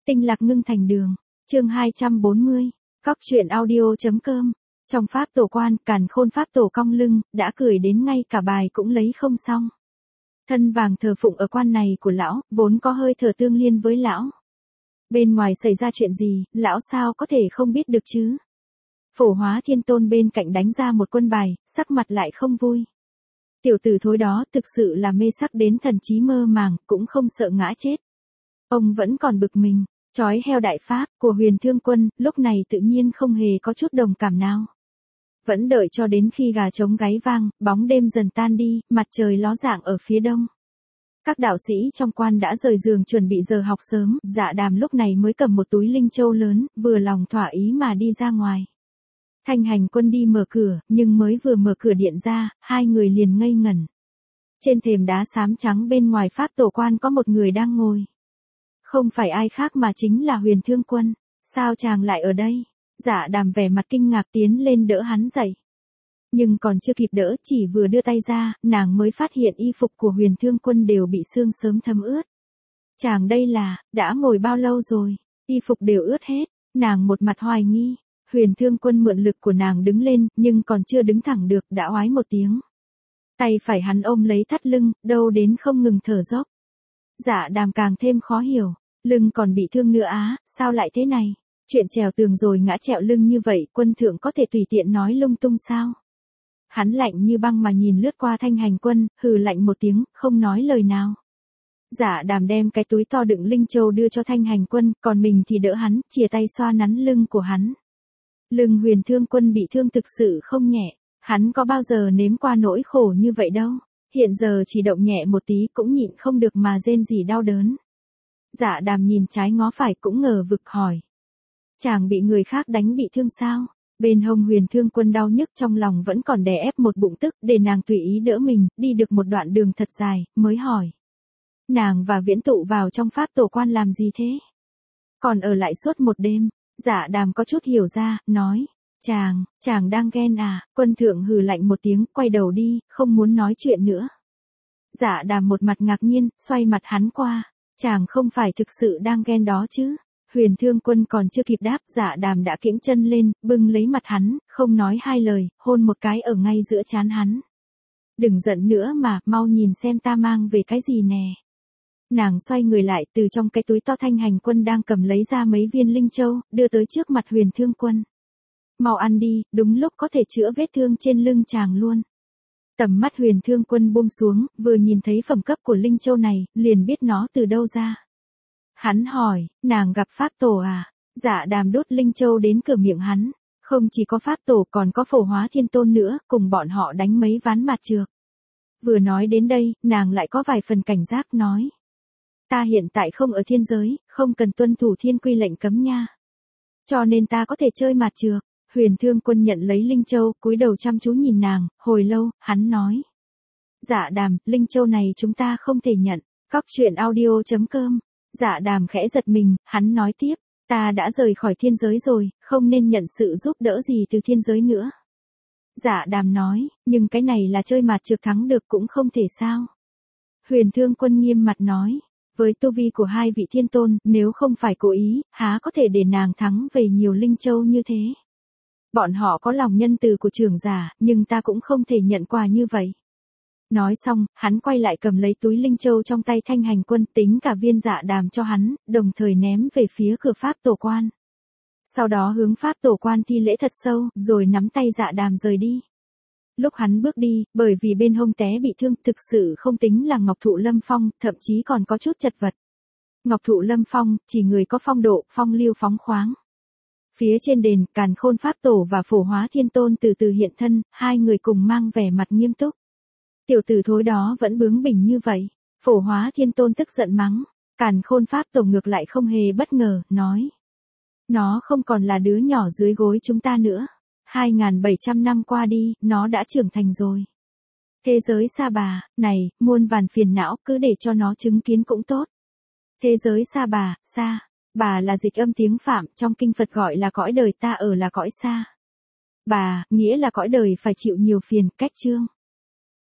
Tinh lạc ngưng thành đường. Chương 240. Cóc truyện audio.com. Trong pháp tổ quan, Càn Khôn pháp tổ cong lưng, đã cười đến ngay cả bài cũng lấy không xong. Thân vàng thờ phụng ở quan này của lão, vốn có hơi thở tương liên với lão. Bên ngoài xảy ra chuyện gì, lão sao có thể không biết được chứ? Phổ Hóa Thiên Tôn bên cạnh đánh ra một quân bài, sắc mặt lại không vui. Tiểu tử thối đó thực sự là mê sắc đến thần trí mơ màng, cũng không sợ ngã chết. Ông vẫn còn bực mình, chói heo đại pháp của Huyền Thương Quân, lúc này tự nhiên không hề có chút đồng cảm nào. Vẫn đợi cho đến khi gà trống gáy vang, bóng đêm dần tan đi, mặt trời ló dạng ở phía đông. Các đạo sĩ trong quan đã rời giường chuẩn bị giờ học sớm, Dạ Đàm lúc này mới cầm một túi linh châu lớn, vừa lòng thỏa ý mà đi ra ngoài. Thanh Hành Quân đi mở cửa, nhưng mới vừa mở cửa điện ra, hai người liền ngây ngẩn. Trên thềm đá xám trắng bên ngoài pháp tổ quan có một người đang ngồi. Không phải ai khác mà chính là Huyền Thương Quân. Sao chàng lại ở đây? Dạ Đàm vẻ mặt kinh ngạc tiến lên đỡ hắn dậy. Nhưng còn chưa kịp đỡ, chỉ vừa đưa tay ra, nàng mới phát hiện y phục của Huyền Thương Quân đều bị sương sớm thấm ướt. Chàng đây là, đã ngồi bao lâu rồi? Y phục đều ướt hết. Nàng một mặt hoài nghi. Huyền Thương Quân mượn lực của nàng đứng lên, nhưng còn chưa đứng thẳng được, đã oái một tiếng. Tay phải hắn ôm lấy thắt lưng, đâu đến không ngừng thở dốc. Dạ Đàm càng thêm khó hiểu, lưng còn bị thương nữa á, sao lại thế này? Chuyện trèo tường rồi ngã trẹo lưng như vậy, quân thượng có thể tùy tiện nói lung tung sao? Hắn lạnh như băng mà nhìn lướt qua Thanh Hành Quân, hừ lạnh một tiếng, không nói lời nào. Dạ Đàm đem cái túi to đựng linh châu đưa cho Thanh Hành Quân, còn mình thì đỡ hắn, chìa tay xoa nắn lưng của hắn. Lưng Huyền Thương Quân bị thương thực sự không nhẹ, hắn có bao giờ nếm qua nỗi khổ như vậy đâu. Hiện giờ chỉ động nhẹ một tí cũng nhịn không được mà rên rỉ đau đớn. Dạ Đàm nhìn trái ngó phải cũng ngờ vực hỏi. Chàng bị người khác đánh bị thương sao? Bên hông Huyền Thương Quân đau nhức trong lòng vẫn còn đè ép một bụng tức, để nàng tùy ý đỡ mình, đi được một đoạn đường thật dài, mới hỏi. Nàng và Viễn Tụ vào trong pháp tổ quan làm gì thế? Còn ở lại suốt một đêm. Dạ Đàm có chút hiểu ra, nói. Chàng đang ghen à? Quân thượng hừ lạnh một tiếng, quay đầu đi, không muốn nói chuyện nữa. Dạ Đàm một mặt ngạc nhiên, xoay mặt hắn qua. Chàng không phải thực sự đang ghen đó chứ? Huyền Thương Quân còn chưa kịp đáp, Dạ Đàm đã kiễng chân lên, bưng lấy mặt hắn, không nói hai lời, hôn một cái ở ngay giữa trán hắn. Đừng giận nữa mà, mau nhìn xem ta mang về cái gì nè. Nàng xoay người lại, từ trong cái túi to Thanh Hành Quân đang cầm lấy ra mấy viên linh châu, đưa tới trước mặt Huyền Thương Quân. Mau ăn đi, đúng lúc có thể chữa vết thương trên lưng chàng luôn. Tầm mắt Huyền Thương Quân buông xuống, vừa nhìn thấy phẩm cấp của linh châu này, liền biết nó từ đâu ra. Hắn hỏi, nàng gặp pháp tổ à? Dạ Đàm đốt linh châu đến cửa miệng hắn. Không chỉ có pháp tổ còn có Phổ Hóa Thiên Tôn nữa, cùng bọn họ đánh mấy ván mạt trược. Vừa nói đến đây, nàng lại có vài phần cảnh giác nói. Ta hiện tại không ở thiên giới, không cần tuân thủ thiên quy lệnh cấm nha. Cho nên ta có thể chơi mạt trược. Huyền Thương Quân nhận lấy linh châu, cúi đầu chăm chú nhìn nàng, hồi lâu, hắn nói. Dạ Đàm, linh châu này chúng ta không thể nhận. Cóc truyện audio.com. Dạ Đàm khẽ giật mình, hắn nói tiếp. Ta đã rời khỏi thiên giới rồi, không nên nhận sự giúp đỡ gì từ thiên giới nữa. Dạ Đàm nói, nhưng cái này là chơi mạt trược thắng được cũng không thể sao. Huyền Thương Quân nghiêm mặt nói. Với tu vi của hai vị thiên tôn, nếu không phải cố ý, há có thể để nàng thắng về nhiều linh châu như thế. Bọn họ có lòng nhân từ của trưởng giả, nhưng ta cũng không thể nhận quà như vậy. Nói xong, hắn quay lại cầm lấy túi linh châu trong tay Thanh Hành Quân, tính cả viên Dạ Đàm cho hắn, đồng thời ném về phía cửa pháp tổ quan. Sau đó hướng pháp tổ quan thi lễ thật sâu, rồi nắm tay Dạ Đàm rời đi. Lúc hắn bước đi, bởi vì bên hông té bị thương, thực sự không tính là Ngọc Thụ Lâm Phong, thậm chí còn có chút chật vật. Ngọc Thụ Lâm Phong, chỉ người có phong độ, phong lưu phóng khoáng. Phía trên đền, Càn Khôn pháp tổ và Phổ Hóa Thiên Tôn từ từ hiện thân, hai người cùng mang vẻ mặt nghiêm túc. Tiểu tử thối đó vẫn bướng bỉnh như vậy. Phổ Hóa Thiên Tôn tức giận mắng. Càn Khôn pháp tổ ngược lại không hề bất ngờ, nói. Nó không còn là đứa nhỏ dưới gối chúng ta nữa. 2.700 năm qua đi, nó đã trưởng thành rồi. Thế giới Sa Bà, này, muôn vàn phiền não, cứ để cho nó chứng kiến cũng tốt. Thế giới Sa Bà, Sa, Bà là dịch âm tiếng Phạm, trong kinh Phật gọi là cõi đời, ta ở là cõi Sa. Bà, nghĩa là cõi đời phải chịu nhiều phiền, cách chương.